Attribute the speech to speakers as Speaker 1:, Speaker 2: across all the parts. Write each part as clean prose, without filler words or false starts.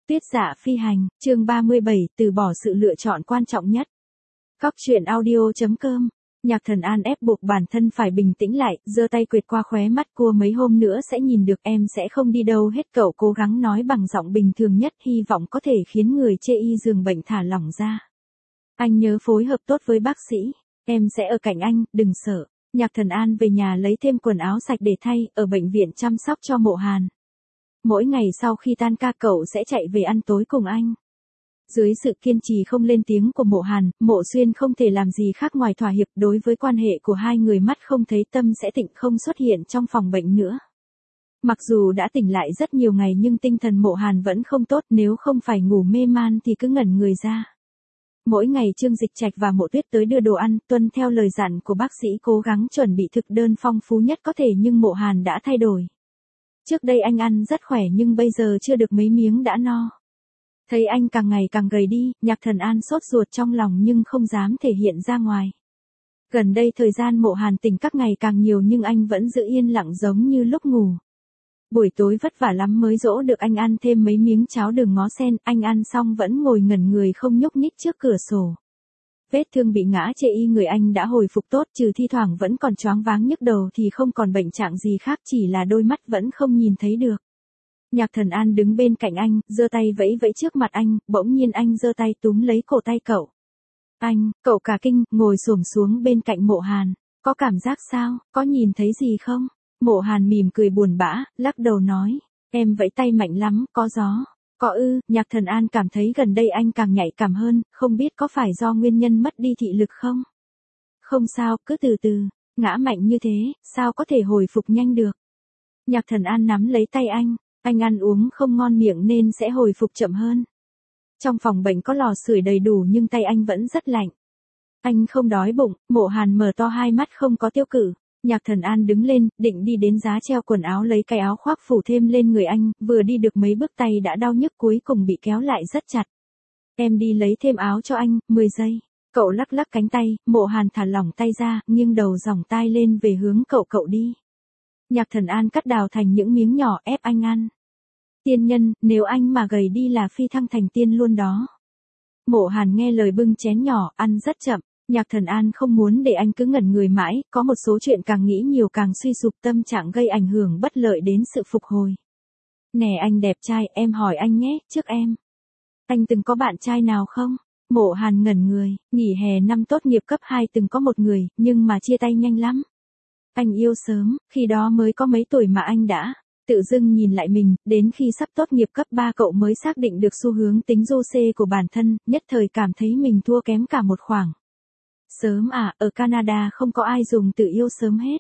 Speaker 1: Tuyết Dạ Phi Hành, chương 37, từ bỏ sự lựa chọn quan trọng nhất. Cóc truyện audio.com. Nhạc Thần An ép buộc bản thân phải bình tĩnh lại, giơ tay quệt qua khóe mắt cua, mấy hôm nữa sẽ nhìn được, em sẽ không đi đâu hết. Cậu cố gắng nói bằng giọng bình thường nhất, hy vọng có thể khiến người chê y giường bệnh thả lỏng ra. Anh nhớ phối hợp tốt với bác sĩ, em sẽ ở cạnh anh, đừng sợ. Nhạc Thần An về nhà lấy thêm quần áo sạch để thay, ở bệnh viện chăm sóc cho Mộ Hàn. Mỗi ngày sau khi tan ca cậu sẽ chạy về ăn tối cùng anh. Dưới sự kiên trì không lên tiếng của Mộ Hàn, Mộ Xuyên không thể làm gì khác ngoài thỏa hiệp. Đối với quan hệ của hai người, mắt không thấy tâm sẽ tịnh, không xuất hiện trong phòng bệnh nữa. Mặc dù đã tỉnh lại rất nhiều ngày nhưng tinh thần Mộ Hàn vẫn không tốt, nếu không phải ngủ mê man thì cứ ngẩn người ra. Mỗi ngày Trương Dịch Trạch và Mộ Tuyết tới đưa đồ ăn, tuân theo lời dặn của bác sĩ cố gắng chuẩn bị thực đơn phong phú nhất có thể, nhưng Mộ Hàn đã thay đổi. Trước đây anh ăn rất khỏe nhưng bây giờ chưa được mấy miếng đã no. Thấy anh càng ngày càng gầy đi, Nhạc Thần An sốt ruột trong lòng nhưng không dám thể hiện ra ngoài. Gần đây thời gian Mộ Hàn tỉnh các ngày càng nhiều nhưng anh vẫn giữ yên lặng giống như lúc ngủ. Buổi tối vất vả lắm mới dỗ được anh ăn thêm mấy miếng cháo đường ngó sen, anh ăn xong vẫn ngồi ngẩn người không nhúc nhích trước cửa sổ. Vết thương bị ngã chê y người anh đã hồi phục tốt, trừ thi thoảng vẫn còn choáng váng nhức đầu thì không còn bệnh trạng gì khác, chỉ là đôi mắt vẫn không nhìn thấy được. Nhạc Thần An đứng bên cạnh anh, giơ tay vẫy vẫy trước mặt anh, bỗng nhiên anh giơ tay túm lấy cổ tay cậu. Cậu cả kinh, ngồi xổm xuống bên cạnh Mộ Hàn. Có cảm giác sao, có nhìn thấy gì không? Mộ Hàn mỉm cười buồn bã, lắc đầu nói, em vẫy tay mạnh lắm, có gió. Có ư? Nhạc Thần An cảm thấy gần đây anh càng nhạy cảm hơn, không biết có phải do nguyên nhân mất đi thị lực không? Không sao, cứ từ từ, ngã mạnh như thế, sao có thể hồi phục nhanh được? Nhạc Thần An nắm lấy tay anh ăn uống không ngon miệng nên sẽ hồi phục chậm hơn. Trong phòng bệnh có lò sưởi đầy đủ nhưng tay anh vẫn rất lạnh. Anh không đói bụng. Mộ Hàn mở to hai mắt không có tiêu cự. Nhạc Thần An đứng lên, định đi đến giá treo quần áo lấy cái áo khoác phủ thêm lên người anh, vừa đi được mấy bước tay đã đau nhức, cuối cùng bị kéo lại rất chặt. Em đi lấy thêm áo cho anh, 10 giây. Cậu lắc lắc cánh tay, Mộ Hàn thả lỏng tay ra, nghiêng đầu dòng tai lên về hướng cậu đi. Nhạc Thần An cắt đào thành những miếng nhỏ ép anh ăn. Tiên nhân, nếu anh mà gầy đi là phi thăng thành tiên luôn đó. Mộ Hàn nghe lời bưng chén nhỏ, ăn rất chậm. Nhạc Thần An không muốn để anh cứ ngẩn người mãi, có một số chuyện càng nghĩ nhiều càng suy sụp, tâm trạng gây ảnh hưởng bất lợi đến sự phục hồi. Nè anh đẹp trai, em hỏi anh nhé, trước em. Anh từng có bạn trai nào không? Mộ Hàn ngẩn người, nghỉ hè năm tốt nghiệp cấp 2 từng có một người, nhưng mà chia tay nhanh lắm. Anh yêu sớm, khi đó mới có mấy tuổi mà anh đã tự dưng nhìn lại mình, đến khi sắp tốt nghiệp cấp 3 cậu mới xác định được xu hướng tính du xê của bản thân, nhất thời cảm thấy mình thua kém cả một khoảng. Sớm à, ở Canada không có ai dùng từ yêu sớm hết.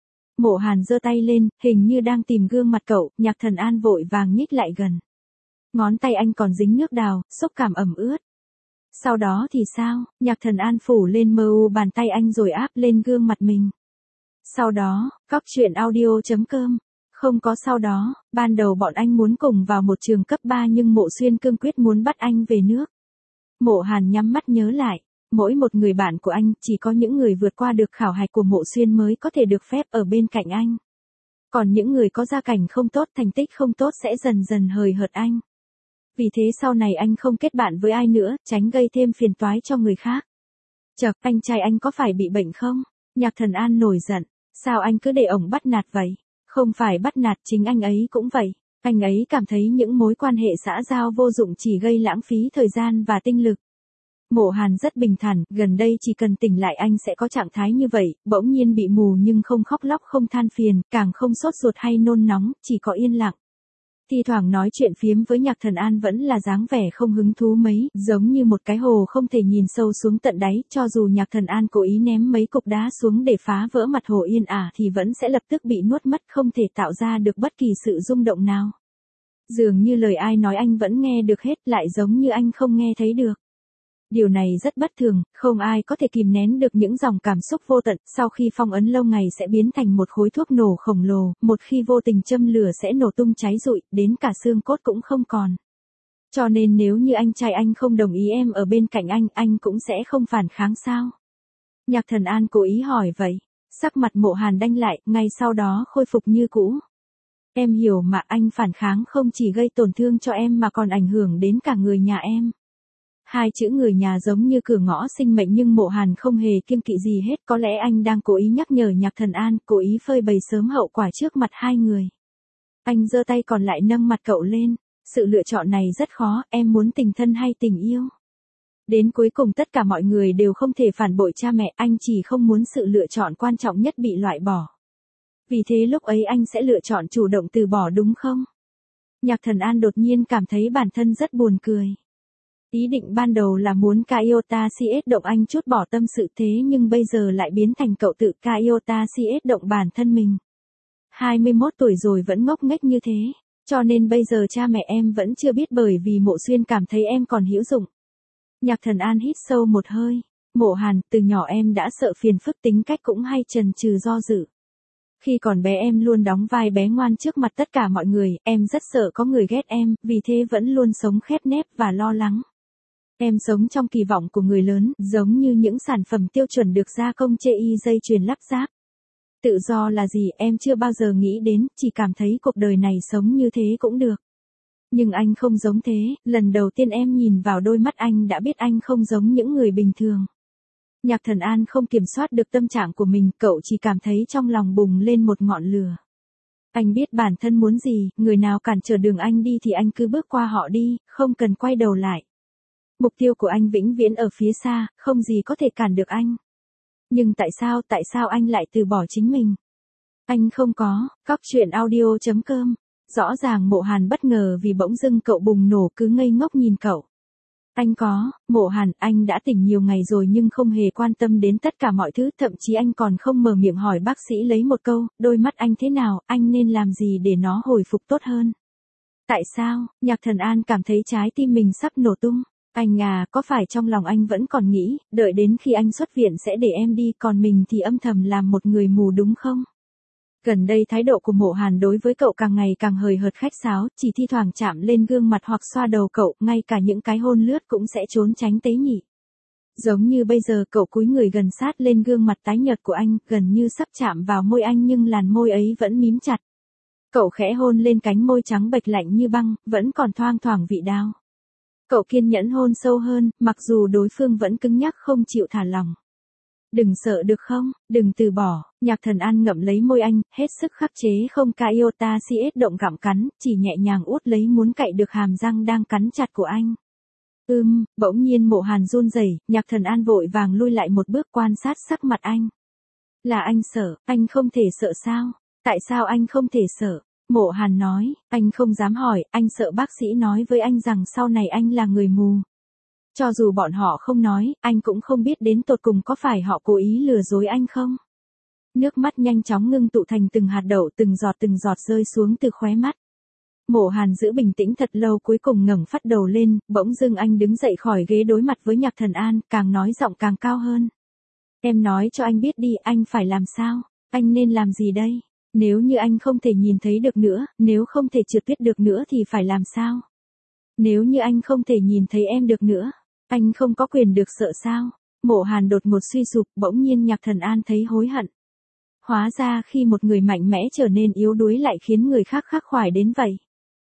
Speaker 1: Mộ Hàn giơ tay lên, hình như đang tìm gương mặt cậu, Nhạc Thần An vội vàng nhích lại gần. Ngón tay anh còn dính nước đào, xúc cảm ẩm ướt. Sau đó thì sao? Nhạc Thần An phủ lên mờ u bàn tay anh rồi áp lên gương mặt mình. Sau đó, cóc truyện audio.com. Không có sau đó, ban đầu bọn anh muốn cùng vào một trường cấp 3 nhưng Mộ Xuyên cương quyết muốn bắt anh về nước. Mộ Hàn nhắm mắt nhớ lại, mỗi một người bạn của anh, chỉ có những người vượt qua được khảo hạch của Mộ Xuyên mới có thể được phép ở bên cạnh anh. Còn những người có gia cảnh không tốt, thành tích không tốt sẽ dần dần hời hợt anh. Vì thế sau này anh không kết bạn với ai nữa, tránh gây thêm phiền toái cho người khác. Chậc, anh trai anh có phải bị bệnh không? Nhạc Thần An nổi giận, sao anh cứ để ổng bắt nạt vậy? Không phải bắt nạt, chính anh ấy cũng vậy. Anh ấy cảm thấy những mối quan hệ xã giao vô dụng chỉ gây lãng phí thời gian và tinh lực. Mộ Hàn rất bình thản, gần đây chỉ cần tỉnh lại anh sẽ có trạng thái như vậy, bỗng nhiên bị mù nhưng không khóc lóc không than phiền, càng không sốt ruột hay nôn nóng, chỉ có yên lặng. Thi thoảng nói chuyện phiếm với Nhạc Thần An vẫn là dáng vẻ không hứng thú mấy, giống như một cái hồ không thể nhìn sâu xuống tận đáy, cho dù Nhạc Thần An cố ý ném mấy cục đá xuống để phá vỡ mặt hồ yên ả thì vẫn sẽ lập tức bị nuốt mất, không thể tạo ra được bất kỳ sự rung động nào. Dường như lời ai nói anh vẫn nghe được hết, lại giống như anh không nghe thấy được. Điều này rất bất thường, không ai có thể kìm nén được những dòng cảm xúc vô tận, sau khi phong ấn lâu ngày sẽ biến thành một khối thuốc nổ khổng lồ, một khi vô tình châm lửa sẽ nổ tung cháy rụi, đến cả xương cốt cũng không còn. Cho nên nếu như anh trai anh không đồng ý em ở bên cạnh anh cũng sẽ không phản kháng sao? Nhạc Thần An cố ý hỏi vậy, sắc mặt Mộ Hàn đanh lại, ngay sau đó khôi phục như cũ. Em hiểu mà, anh phản kháng không chỉ gây tổn thương cho em mà còn ảnh hưởng đến cả người nhà em. Hai chữ người nhà giống như cửa ngõ sinh mệnh nhưng Mộ Hàn không hề kiêng kỵ gì hết. Có lẽ anh đang cố ý nhắc nhở Nhạc Thần An, cố ý phơi bày sớm hậu quả trước mặt hai người. Anh giơ tay còn lại nâng mặt cậu lên. Sự lựa chọn này rất khó, em muốn tình thân hay tình yêu? Đến cuối cùng tất cả mọi người đều không thể phản bội cha mẹ, anh chỉ không muốn sự lựa chọn quan trọng nhất bị loại bỏ. Vì thế lúc ấy anh sẽ lựa chọn chủ động từ bỏ đúng không? Nhạc Thần An đột nhiên cảm thấy bản thân rất buồn cười. Ý định ban đầu là muốn Kaiota CS động anh trút bỏ tâm sự thế nhưng bây giờ lại biến thành cậu tự Kaiota CS động bản thân mình. 21 tuổi rồi vẫn ngốc nghếch như thế, cho nên bây giờ cha mẹ em vẫn chưa biết bởi vì Mộ Xuyên cảm thấy em còn hữu dụng. Nhạc Thần An hít sâu một hơi. Mộ Hàn, từ nhỏ em đã sợ phiền phức, tính cách cũng hay chần chừ do dự. Khi còn bé em luôn đóng vai bé ngoan trước mặt tất cả mọi người, em rất sợ có người ghét em, vì thế vẫn luôn sống khép nép và lo lắng. Em sống trong kỳ vọng của người lớn, giống như những sản phẩm tiêu chuẩn được gia công chê y dây chuyền lắp ráp. Tự do là gì em chưa bao giờ nghĩ đến, chỉ cảm thấy cuộc đời này sống như thế cũng được. Nhưng anh không giống thế, lần đầu tiên em nhìn vào đôi mắt anh đã biết anh không giống những người bình thường. Nhạc Thần An không kiểm soát được tâm trạng của mình, cậu chỉ cảm thấy trong lòng bùng lên một ngọn lửa. Anh biết bản thân muốn gì, người nào cản trở đường anh đi thì anh cứ bước qua họ đi, không cần quay đầu lại. Mục tiêu của anh vĩnh viễn ở phía xa, không gì có thể cản được anh. Nhưng tại sao anh lại từ bỏ chính mình? Anh không có, cóc.audio.com. Rõ ràng Mộ Hàn bất ngờ vì bỗng dưng cậu bùng nổ cứ ngây ngốc nhìn cậu. Anh có, Mộ Hàn, anh đã tỉnh nhiều ngày rồi nhưng không hề quan tâm đến tất cả mọi thứ, thậm chí anh còn không mở miệng hỏi bác sĩ lấy một câu, đôi mắt anh thế nào, anh nên làm gì để nó hồi phục tốt hơn. Tại sao, Nhạc Thần An cảm thấy trái tim mình sắp nổ tung. Anh à, có phải trong lòng anh vẫn còn nghĩ, đợi đến khi anh xuất viện sẽ để em đi, còn mình thì âm thầm làm một người mù đúng không? Gần đây thái độ của Mộ Hàn đối với cậu càng ngày càng hời hợt khách sáo, chỉ thi thoảng chạm lên gương mặt hoặc xoa đầu cậu, ngay cả những cái hôn lướt cũng sẽ trốn tránh tế nhị. Giống như bây giờ cậu cúi người gần sát lên gương mặt tái nhợt của anh, gần như sắp chạm vào môi anh nhưng làn môi ấy vẫn mím chặt. Cậu khẽ hôn lên cánh môi trắng bệch lạnh như băng, vẫn còn thoang thoảng vị đau. Cậu kiên nhẫn hôn sâu hơn, mặc dù đối phương vẫn cứng nhắc không chịu thả lỏng. Đừng sợ được không, đừng từ bỏ, Nhạc Thần An ngậm lấy môi anh, hết sức khắc chế không Kaiota CS động gặm cắn, chỉ nhẹ nhàng út lấy muốn cạy được hàm răng đang cắn chặt của anh. Bỗng nhiên Mộ Hàn run rẩy, Nhạc Thần An vội vàng lui lại một bước quan sát sắc mặt anh. Là anh sợ, anh không thể sợ sao? Tại sao anh không thể sợ? Mộ Hàn nói, anh không dám hỏi, anh sợ bác sĩ nói với anh rằng sau này anh là người mù. Cho dù bọn họ không nói, anh cũng không biết đến tột cùng có phải họ cố ý lừa dối anh không. Nước mắt nhanh chóng ngưng tụ thành từng hạt đậu, từng giọt rơi xuống từ khóe mắt. Mộ Hàn giữ bình tĩnh thật lâu cuối cùng ngẩng phát đầu lên, bỗng dưng anh đứng dậy khỏi ghế đối mặt với Nhạc Thần An, càng nói giọng càng cao hơn. Em nói cho anh biết đi, anh phải làm sao? Anh nên làm gì đây? Nếu như anh không thể nhìn thấy được nữa, nếu không thể trượt tuyết được nữa thì phải làm sao? Nếu như anh không thể nhìn thấy em được nữa, anh không có quyền được sợ sao? Mộ Hàn đột ngột suy sụp, bỗng nhiên Nhạc Thần An thấy hối hận. Hóa ra khi một người mạnh mẽ trở nên yếu đuối lại khiến người khác khắc khoải đến vậy.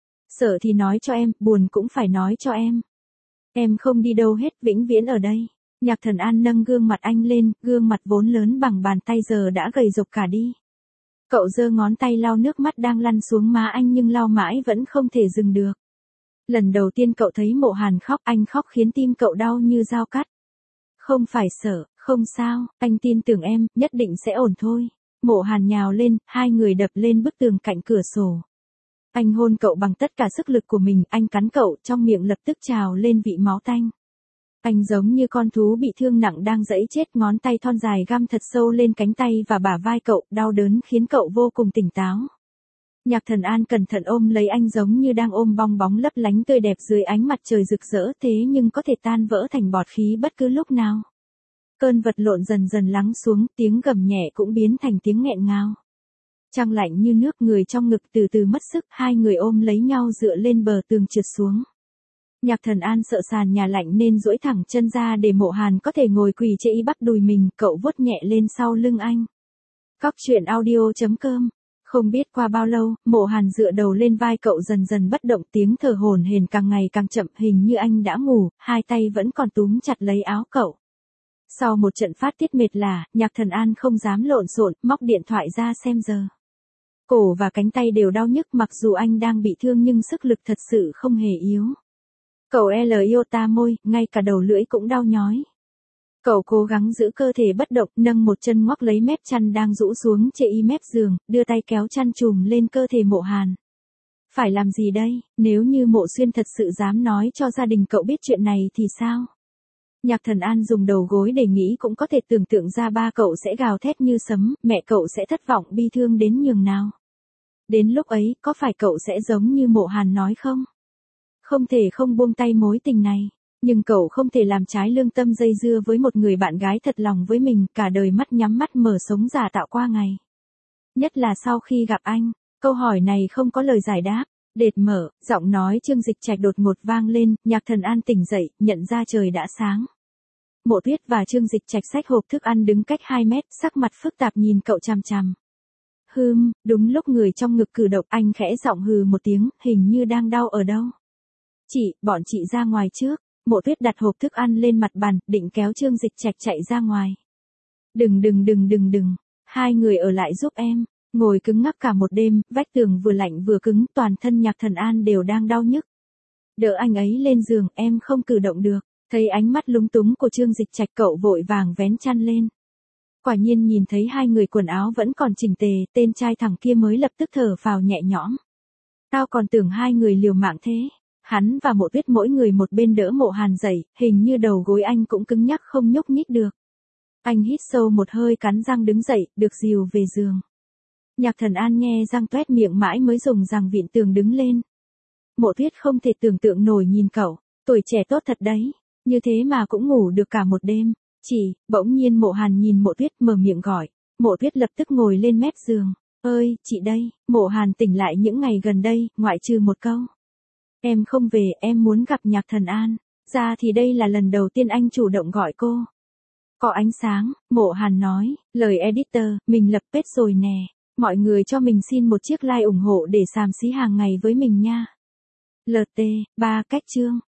Speaker 1: Sợ thì nói cho em, buồn cũng phải nói cho em. Em không đi đâu hết, vĩnh viễn ở đây. Nhạc Thần An nâng gương mặt anh lên, gương mặt vốn lớn bằng bàn tay giờ đã gầy rộc cả đi. Cậu giơ ngón tay lau nước mắt đang lăn xuống má anh nhưng lau mãi vẫn không thể dừng được. Lần đầu tiên cậu thấy Mộ Hàn khóc, anh khóc khiến tim cậu đau như dao cắt. Không phải sợ, không sao, anh tin tưởng em, nhất định sẽ ổn thôi. Mộ Hàn nhào lên, hai người đập lên bức tường cạnh cửa sổ. Anh hôn cậu bằng tất cả sức lực của mình, anh cắn cậu, trong miệng lập tức trào lên vị máu tanh. Anh giống như con thú bị thương nặng đang giãy chết, ngón tay thon dài găm thật sâu lên cánh tay và bả vai cậu, đau đớn khiến cậu vô cùng tỉnh táo. Nhạc Thần An cẩn thận ôm lấy anh giống như đang ôm bong bóng lấp lánh tươi đẹp dưới ánh mặt trời rực rỡ thế nhưng có thể tan vỡ thành bọt khí bất cứ lúc nào. Cơn vật lộn dần dần lắng xuống, tiếng gầm nhẹ cũng biến thành tiếng nghẹn ngào. Trăng lạnh như nước, người trong ngực từ từ mất sức, hai người ôm lấy nhau dựa lên bờ tường trượt xuống. Nhạc Thần An sợ sàn nhà lạnh nên duỗi thẳng chân ra để Mộ Hàn có thể ngồi quỳ trên bắp đùi mình, cậu vuốt nhẹ lên sau lưng anh. Cóc.audio.com Không biết qua bao lâu, Mộ Hàn dựa đầu lên vai cậu dần dần bất động, tiếng thở hổn hển càng ngày càng chậm, hình như anh đã ngủ, hai tay vẫn còn túm chặt lấy áo cậu. Sau một trận phát tiết mệt lả, Nhạc Thần An không dám lộn xộn, móc điện thoại ra xem giờ. Cổ và cánh tay đều đau nhức, mặc dù anh đang bị thương nhưng sức lực thật sự không hề yếu. Cậu iota môi, ngay cả đầu lưỡi cũng đau nhói. Cậu cố gắng giữ cơ thể bất động, nâng một chân ngoắc lấy mép chăn đang rũ xuống chệ y mép giường, đưa tay kéo chăn trùm lên cơ thể Mộ Hàn. Phải làm gì đây, nếu như Mộ Xuyên thật sự dám nói cho gia đình cậu biết chuyện này thì sao? Nhạc Thần An dùng đầu gối để nghĩ, cũng có thể tưởng tượng ra ba cậu sẽ gào thét như sấm, mẹ cậu sẽ thất vọng bi thương đến nhường nào. Đến lúc ấy, có phải cậu sẽ giống như Mộ Hàn nói không? Không thể không buông tay mối tình này. Nhưng cậu không thể làm trái lương tâm dây dưa với một người bạn gái thật lòng với mình, cả đời mắt nhắm mắt mở sống giả tạo qua ngày. Nhất là sau khi gặp anh, câu hỏi này không có lời giải đáp. Đệt mở, giọng nói Trương Dịch Trạch đột ngột vang lên, Nhạc Thần An tỉnh dậy, nhận ra trời đã sáng. Mộ Tuyết và Trương Dịch Trạch xách hộp thức ăn đứng cách 2 mét, sắc mặt phức tạp nhìn cậu chằm chằm. Đúng lúc người trong ngực cử động, anh khẽ giọng hừ một tiếng, hình như đang đau ở đâu. Bọn chị ra ngoài trước. Mộ Tuyết đặt hộp thức ăn lên mặt bàn, định kéo Trương Dịch Trạch chạy ra ngoài. Đừng, hai người ở lại giúp em. Ngồi cứng ngắc cả một đêm, vách tường vừa lạnh vừa cứng, toàn thân Nhạc Thần An đều đang đau nhức. Đỡ anh ấy lên giường, em không cử động được. Thấy ánh mắt lúng túng của Trương Dịch Trạch, cậu vội vàng vén chăn lên. Quả nhiên nhìn thấy hai người quần áo vẫn còn chỉnh tề, tên trai thẳng kia mới lập tức thở phào nhẹ nhõm. Tao còn tưởng hai người liều mạng thế. Hắn và Mộ Tuyết mỗi người một bên đỡ Mộ Hàn dậy, hình như đầu gối anh cũng cứng nhắc không nhúc nhích được. Anh hít sâu một hơi, cắn răng đứng dậy, được dìu về giường. Nhạc Thần An nghe răng toét miệng mãi mới dùng rằng vịn tường đứng lên. Mộ Tuyết không thể tưởng tượng nổi nhìn cậu, tuổi trẻ tốt thật đấy, như thế mà cũng ngủ được cả một đêm. Bỗng nhiên Mộ Hàn nhìn Mộ Tuyết mở miệng gọi, Mộ Tuyết lập tức ngồi lên mép giường. Ơi, chị đây. Mộ Hàn tỉnh lại những ngày gần đây, ngoại trừ một câu. Em không về, em muốn gặp Nhạc Thần An. Ra thì đây là lần đầu tiên anh chủ động gọi cô. Có ánh sáng, Mộ Hàn nói, lời editor, mình lập page rồi nè. Mọi người cho mình xin một chiếc like ủng hộ để xàm xí hàng ngày với mình nha. LT, 3 cách chương.